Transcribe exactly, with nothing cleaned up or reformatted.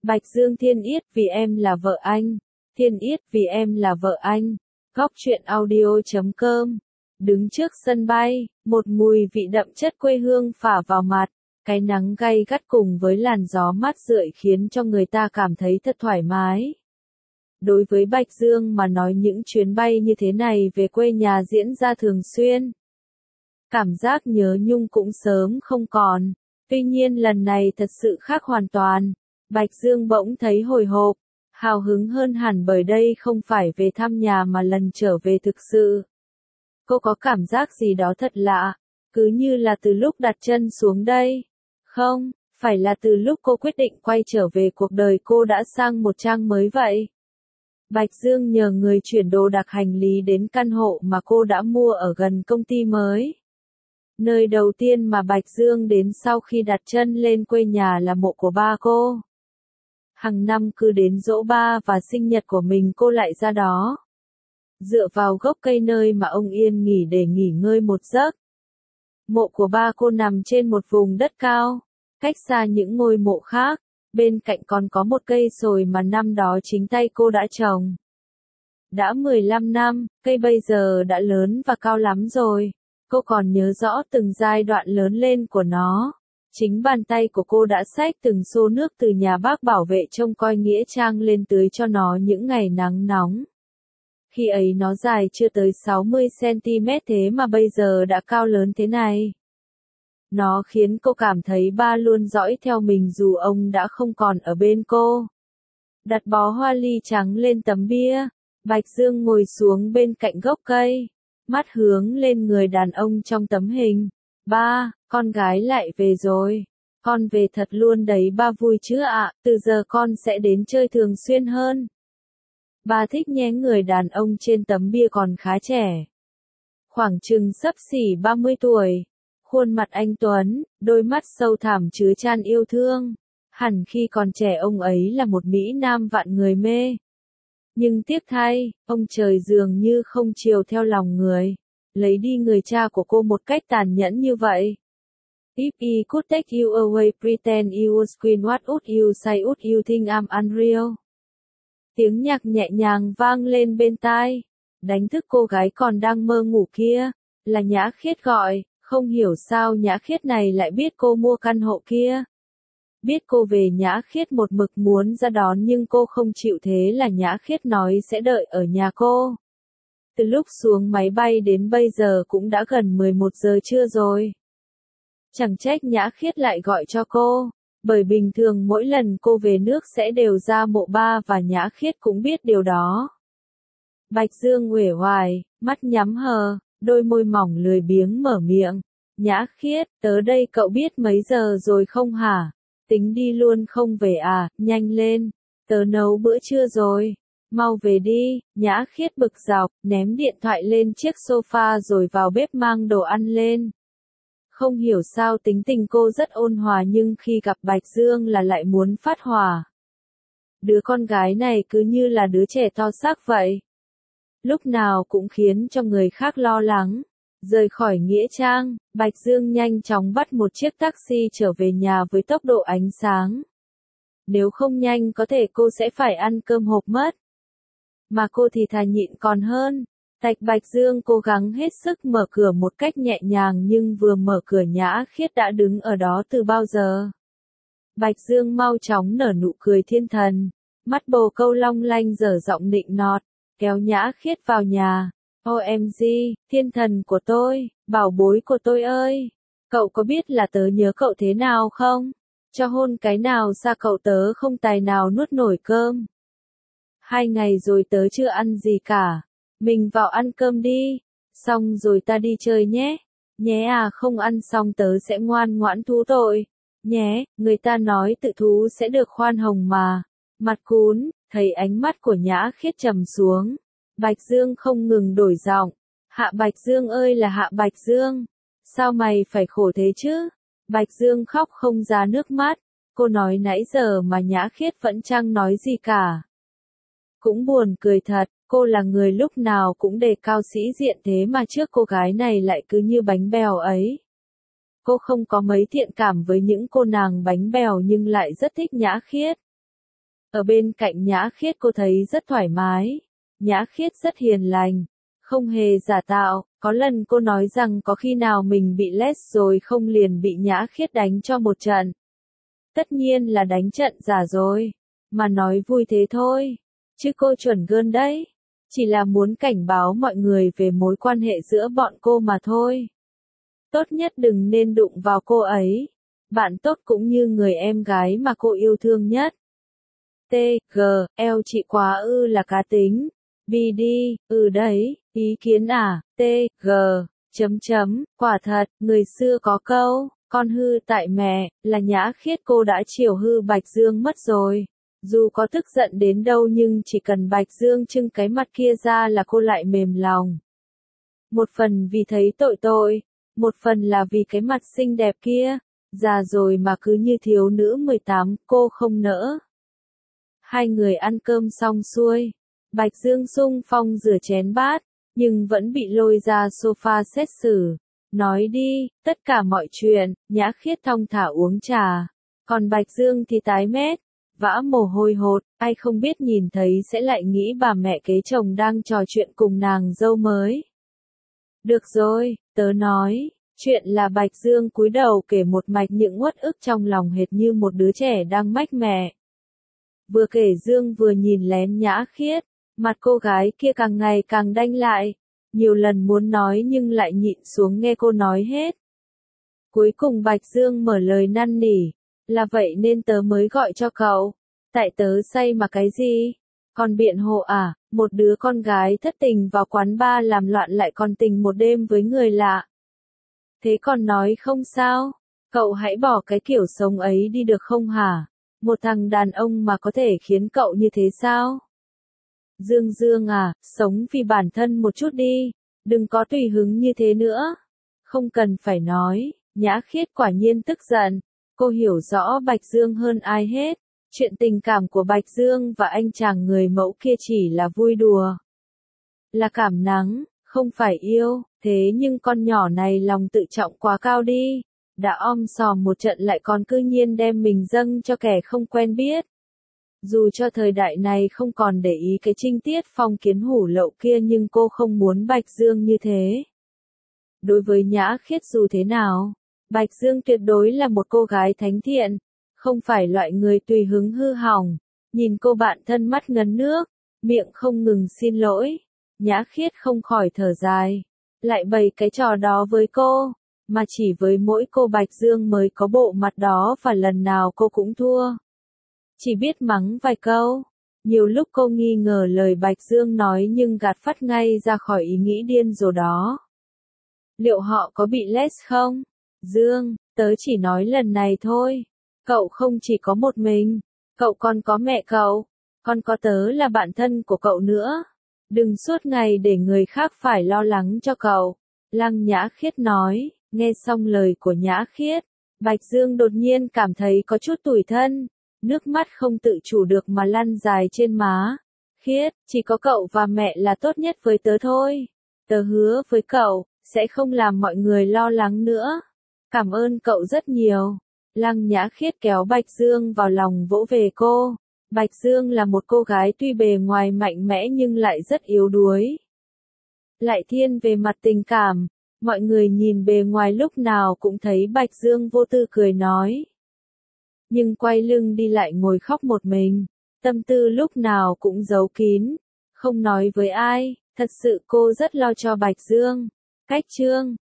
Bạch Dương Thiên Yết vì em là vợ anh. Thiên Yết vì em là vợ anh. Góc truyện audio chấm com. Đứng trước sân bay, một mùi vị đậm chất quê hương phả vào mặt. Cái nắng gay gắt cùng với làn gió mát rượi khiến cho người ta cảm thấy thật thoải mái. Đối với Bạch Dương mà nói những chuyến bay như thế này về quê nhà diễn ra thường xuyên. Cảm giác nhớ nhung cũng sớm không còn. Tuy nhiên lần này thật sự khác hoàn toàn. Bạch Dương bỗng thấy hồi hộp, hào hứng hơn hẳn bởi đây không phải về thăm nhà mà lần trở về thực sự. Cô có cảm giác gì đó thật lạ, cứ như là từ lúc đặt chân xuống đây. Không, phải là từ lúc cô quyết định quay trở về cuộc đời cô đã sang một trang mới vậy. Bạch Dương nhờ người chuyển đồ đạc hành lý đến căn hộ mà cô đã mua ở gần công ty mới. Nơi đầu tiên mà Bạch Dương đến sau khi đặt chân lên quê nhà là mộ của ba cô. Hàng năm cứ đến giỗ ba và sinh nhật của mình cô lại ra đó. Dựa vào gốc cây nơi mà ông yên nghỉ để nghỉ ngơi một giấc. Mộ của ba cô nằm trên một vùng đất cao, cách xa những ngôi mộ khác, bên cạnh còn có một cây sồi mà năm đó chính tay cô đã trồng. Đã mười lăm năm, cây bây giờ đã lớn và cao lắm rồi, cô còn nhớ rõ từng giai đoạn lớn lên của nó. Chính bàn tay của cô đã xách từng xô nước từ nhà bác bảo vệ trông coi nghĩa trang lên tưới cho nó những ngày nắng nóng. Khi ấy nó dài chưa tới sáu mươi xăng-ti-mét thế mà bây giờ đã cao lớn thế này. Nó khiến cô cảm thấy ba luôn dõi theo mình dù ông đã không còn ở bên cô. Đặt bó hoa ly trắng lên tấm bia, Bạch Dương ngồi xuống bên cạnh gốc cây, mắt hướng lên người đàn ông trong tấm hình. Ba, con gái lại về rồi. Con về thật luôn đấy ba vui chứ ạ, từ giờ con sẽ đến chơi thường xuyên hơn. Ba thích nhé, người đàn ông trên tấm bia còn khá trẻ. Khoảng chừng xấp xỉ ba mươi tuổi. Khuôn mặt anh tuấn, đôi mắt sâu thẳm chứa chan yêu thương. Hẳn khi còn trẻ ông ấy là một mỹ nam vạn người mê. Nhưng tiếc thay, ông trời dường như không chiều theo lòng người. Lấy đi người cha của cô một cách tàn nhẫn như vậy. If he could take you away, pretend you was queen, what would you say? Would you think I'm unreal? Tiếng nhạc nhẹ nhàng vang lên bên tai, đánh thức cô gái còn đang mơ ngủ kia, là Nhã Khiết gọi, không hiểu sao Nhã Khiết này lại biết cô mua căn hộ kia. Biết cô về Nhã Khiết một mực muốn ra đón nhưng cô không chịu, thế là Nhã Khiết nói sẽ đợi ở nhà cô. Từ lúc xuống máy bay đến bây giờ cũng đã gần mười một giờ trưa rồi. Chẳng trách Nhã Khiết lại gọi cho cô, bởi bình thường mỗi lần cô về nước sẽ đều ra mộ ba và Nhã Khiết cũng biết điều đó. Bạch Dương uể oải, mắt nhắm hờ, đôi môi mỏng lười biếng mở miệng. Nhã Khiết, tớ đây cậu biết mấy giờ rồi không hả? Tính đi luôn không về à, nhanh lên, tớ nấu bữa trưa rồi. Mau về đi, Nhã Khiết bực dọc, ném điện thoại lên chiếc sofa rồi vào bếp mang đồ ăn lên. Không hiểu sao tính tình cô rất ôn hòa nhưng khi gặp Bạch Dương là lại muốn phát hỏa. Đứa con gái này cứ như là đứa trẻ to xác vậy. Lúc nào cũng khiến cho người khác lo lắng. Rời khỏi nghĩa trang, Bạch Dương nhanh chóng bắt một chiếc taxi trở về nhà với tốc độ ánh sáng. Nếu không nhanh có thể cô sẽ phải ăn cơm hộp mất. Mà cô thì thà nhịn còn hơn. Tạch Bạch Dương cố gắng hết sức mở cửa một cách nhẹ nhàng nhưng vừa mở cửa Nhã Khiết đã đứng ở đó từ bao giờ. Bạch Dương mau chóng nở nụ cười thiên thần, mắt bồ câu long lanh dở giọng nịnh nọt, kéo Nhã Khiết vào nhà. ô em giê, thiên thần của tôi, bảo bối của tôi ơi, cậu có biết là tớ nhớ cậu thế nào không? Cho hôn cái nào xa cậu tớ không tài nào nuốt nổi cơm. Hai ngày rồi tớ chưa ăn gì cả. Mình vào ăn cơm đi, xong rồi ta đi chơi nhé. Nhé à, không ăn xong tớ sẽ ngoan ngoãn thú tội. Nhé, người ta nói tự thú sẽ được khoan hồng mà. Mặt cún, thấy ánh mắt của Nhã Khiết trầm xuống. Bạch Dương không ngừng đổi giọng. Hạ Bạch Dương ơi là Hạ Bạch Dương. Sao mày phải khổ thế chứ? Bạch Dương khóc không ra nước mắt. Cô nói nãy giờ mà Nhã Khiết vẫn chẳng nói gì cả. Cũng buồn cười thật, cô là người lúc nào cũng đề cao sĩ diện thế mà trước cô gái này lại cứ như bánh bèo ấy. Cô không có mấy thiện cảm với những cô nàng bánh bèo nhưng lại rất thích Nhã Khiết. Ở bên cạnh Nhã Khiết cô thấy rất thoải mái. Nhã Khiết rất hiền lành, không hề giả tạo, có lần cô nói rằng có khi nào mình bị less rồi không liền bị Nhã Khiết đánh cho một trận. Tất nhiên là đánh trận giả rồi, mà nói vui thế thôi, chứ cô chuẩn gơn đấy, chỉ là muốn cảnh báo mọi người về mối quan hệ giữa bọn cô mà thôi. Tốt nhất đừng nên đụng vào cô ấy, bạn tốt cũng như người em gái mà cô yêu thương nhất. T, G, L chị quá ư là cá tính. B đi, ừ đấy, ý kiến à, T, G, chấm chấm, quả thật, người xưa có câu, con hư tại mẹ, là Nhã Khiết cô đã chiều hư Bạch Dương mất rồi. Dù có tức giận đến đâu nhưng chỉ cần Bạch Dương trưng cái mặt kia ra là cô lại mềm lòng. Một phần vì thấy tội tội, một phần là vì cái mặt xinh đẹp kia, già rồi mà cứ như thiếu nữ mười tám, cô không nỡ. Hai người ăn cơm xong xuôi. Bạch Dương sung phong rửa chén bát, nhưng vẫn bị lôi ra sofa xét xử. Nói đi, tất cả mọi chuyện, Nhã Khiết thong thả uống trà. Còn Bạch Dương thì tái mét, vã mồ hôi hột, ai không biết nhìn thấy sẽ lại nghĩ bà mẹ kế chồng đang trò chuyện cùng nàng dâu mới. Được rồi, tớ nói, chuyện là Bạch Dương cúi đầu kể một mạch những uất ức trong lòng hệt như một đứa trẻ đang mách mẹ. Vừa kể Dương vừa nhìn lén Nhã Khiết. Mặt cô gái kia càng ngày càng đanh lại, nhiều lần muốn nói nhưng lại nhịn xuống nghe cô nói hết. Cuối cùng Bạch Dương mở lời năn nỉ, là vậy nên tớ mới gọi cho cậu, tại tớ say mà cái gì? Còn biện hộ à, một đứa con gái thất tình vào quán bar làm loạn lại còn tình một đêm với người lạ. Thế còn nói không sao, cậu hãy bỏ cái kiểu sống ấy đi được không hả? Một thằng đàn ông mà có thể khiến cậu như thế sao? Dương Dương à, sống vì bản thân một chút đi, đừng có tùy hứng như thế nữa. Không cần phải nói, Nhã Khiết quả nhiên tức giận, cô hiểu rõ Bạch Dương hơn ai hết, chuyện tình cảm của Bạch Dương và anh chàng người mẫu kia chỉ là vui đùa. Là cảm nắng, không phải yêu, thế nhưng con nhỏ này lòng tự trọng quá cao đi, đã om sòm một trận lại còn cư nhiên đem mình dâng cho kẻ không quen biết. Dù cho thời đại này không còn để ý cái trinh tiết phong kiến hủ lậu kia nhưng cô không muốn Bạch Dương như thế. Đối với Nhã Khiết dù thế nào, Bạch Dương tuyệt đối là một cô gái thánh thiện, không phải loại người tùy hứng hư hỏng. Nhìn cô bạn thân mắt ngấn nước, miệng không ngừng xin lỗi, Nhã Khiết không khỏi thở dài, lại bày cái trò đó với cô, mà chỉ với mỗi cô Bạch Dương mới có bộ mặt đó và lần nào cô cũng thua. Chỉ biết mắng vài câu. Nhiều lúc cô nghi ngờ lời Bạch Dương nói nhưng gạt phắt ngay ra khỏi ý nghĩ điên rồ đó. Liệu họ có bị less không? Dương, tớ chỉ nói lần này thôi. Cậu không chỉ có một mình. Cậu còn có mẹ cậu. Còn có tớ là bạn thân của cậu nữa. Đừng suốt ngày để người khác phải lo lắng cho cậu. Lăng Nhã Khiết nói. Nghe xong lời của Nhã Khiết, Bạch Dương đột nhiên cảm thấy có chút tủi thân. Nước mắt không tự chủ được mà lăn dài trên má. Khiết, chỉ có cậu và mẹ là tốt nhất với tớ thôi. Tớ hứa với cậu, sẽ không làm mọi người lo lắng nữa. Cảm ơn cậu rất nhiều. Lăng Nhã Khiết kéo Bạch Dương vào lòng vỗ về cô. Bạch Dương là một cô gái tuy bề ngoài mạnh mẽ nhưng lại rất yếu đuối. Lại thiên về mặt tình cảm, mọi người nhìn bề ngoài lúc nào cũng thấy Bạch Dương vô tư cười nói. Nhưng quay lưng đi lại ngồi khóc một mình, tâm tư lúc nào cũng giấu kín, không nói với ai, thật sự cô rất lo cho Bạch Dương. Cách chương